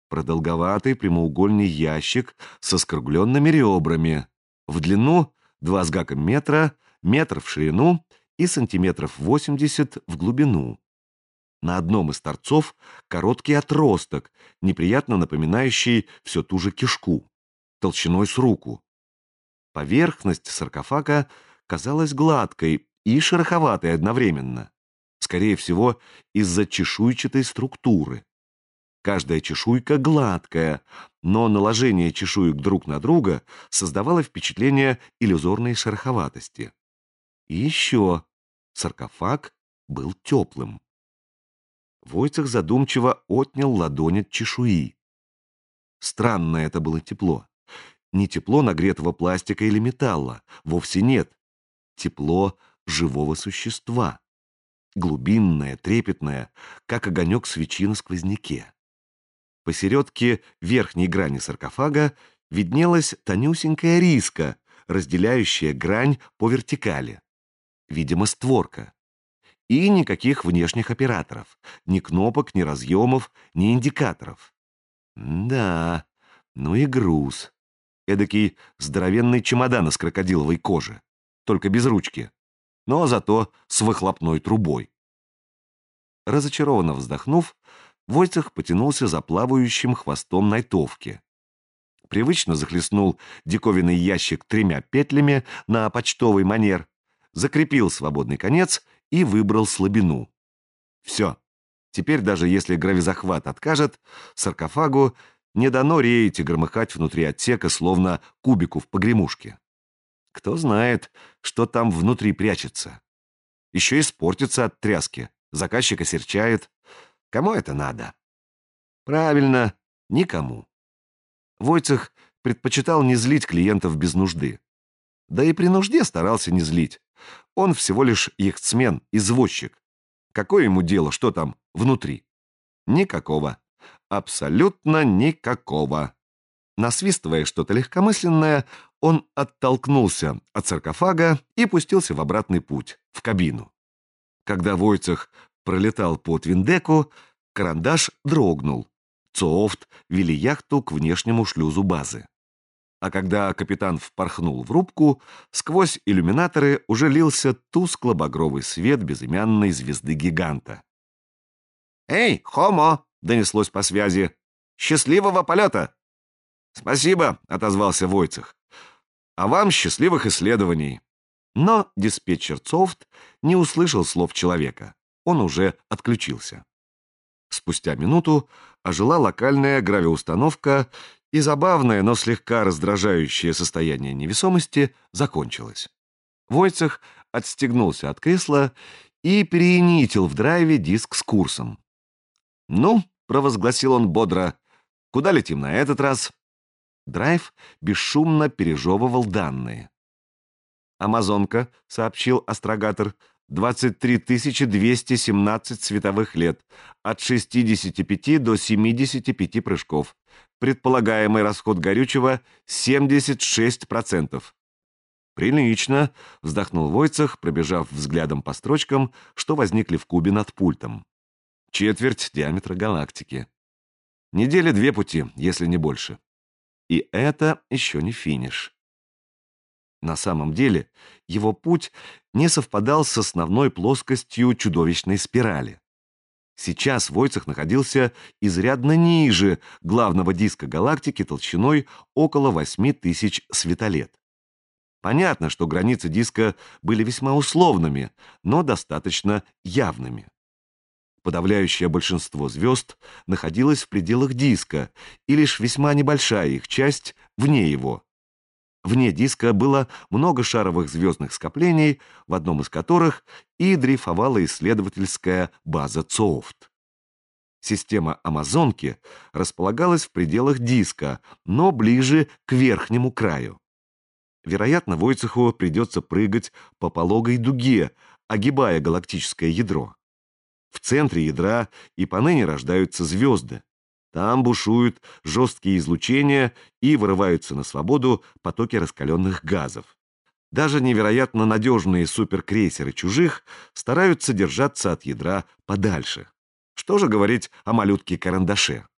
Продолговатый прямоугольный ящик со скругленными ребрами. В длину 2 с гаком метра, метр в ширину и сантиметров 80 в глубину. На одном из торцов короткий отросток, неприятно напоминающий все ту же кишку, толщиной с руку. Поверхность саркофага казалась гладкой и шероховатой одновременно, скорее всего, из-за чешуйчатой структуры. Каждая чешуйка гладкая, но наложение чешуек друг на друга создавало впечатление иллюзорной шероховатости. И еще саркофаг был теплым. Войцех задумчиво отнял ладонь от чешуи. Странное это было тепло. Не тепло нагретого пластика или металла, вовсе нет. Тепло живого существа. Глубинное, трепетное, как огонек свечи на сквозняке. Посередке верхней грани саркофага виднелась тонюсенькая риска, разделяющая грань по вертикали. Видимо, створка. И никаких внешних операторов. Ни кнопок, ни разъемов, ни индикаторов. Да, ну и груз. Эдакий здоровенный чемодан из крокодиловой кожи. Только без ручки. Но зато с выхлопной трубой. Разочарованно вздохнув, Войцех потянулся за плавающим хвостом найтовки. Привычно захлестнул диковинный ящик 3 петлями на почтовый манер, закрепил свободный конец и выбрал слабину. Все. Теперь даже если гравизахват откажет, саркофагу не дано реять и громыхать внутри отсека, словно кубику в погремушке. Кто знает, что там внутри прячется. Еще испортится от тряски, заказчик осерчает. Кому это надо? Правильно, никому. Войцех предпочитал не злить клиентов без нужды. Да и при нужде старался не злить. Он всего лишь яхтсмен, извозчик. Какое ему дело, что там внутри? Никакого. Абсолютно никакого. Насвистывая что-то легкомысленное, он оттолкнулся от саркофага и пустился в обратный путь, в кабину. Когда Войцех пролетал по твиндеку, карандаш дрогнул. Цоофт вели яхту к внешнему шлюзу базы. А когда капитан впорхнул в рубку, сквозь иллюминаторы уже лился тускло-багровый свет безымянной звезды-гиганта. «Эй, Хомо!» — донеслось по связи. «Счастливого полета!» «Спасибо!» — отозвался Войцех. «А вам счастливых исследований!» Но диспетчер Цоофт не услышал слов человека. Он уже отключился. Спустя минуту ожила локальная гравиустановка, и забавное, но слегка раздражающее состояние невесомости закончилось. Войцех отстегнулся от кресла и переинитил в драйве диск с курсом. «Ну», — провозгласил он бодро, — «куда летим на этот раз?» Драйв бесшумно пережевывал данные. «Амазонка», — сообщил астрогатор, — 23 217 световых лет, от 65 до 75 прыжков. Предполагаемый расход горючего — 76%. «Прилично», — вздохнул Войцех, пробежав взглядом по строчкам, что возникли в кубе над пультом. Четверть диаметра галактики. Недели 2 пути, если не больше. И это еще не финиш. На самом деле, его путь не совпадал с основной плоскостью чудовищной спирали. Сейчас Войцех находился изрядно ниже главного диска галактики толщиной около 8000 светолет. Понятно, что границы диска были весьма условными, но достаточно явными. Подавляющее большинство звезд находилось в пределах диска, и лишь весьма небольшая их часть вне его. Вне диска было много шаровых звездных скоплений, в одном из которых и дрейфовала исследовательская база Цоофт. Система Амазонки располагалась в пределах диска, но ближе к верхнему краю. Вероятно, Войцеху придется прыгать по пологой дуге, огибая галактическое ядро. В центре ядра и поныне рождаются звезды. Там бушуют жесткие излучения и вырываются на свободу потоки раскаленных газов. Даже невероятно надежные суперкрейсеры чужих стараются держаться от ядра подальше. Что же говорить о малютке-карандаше?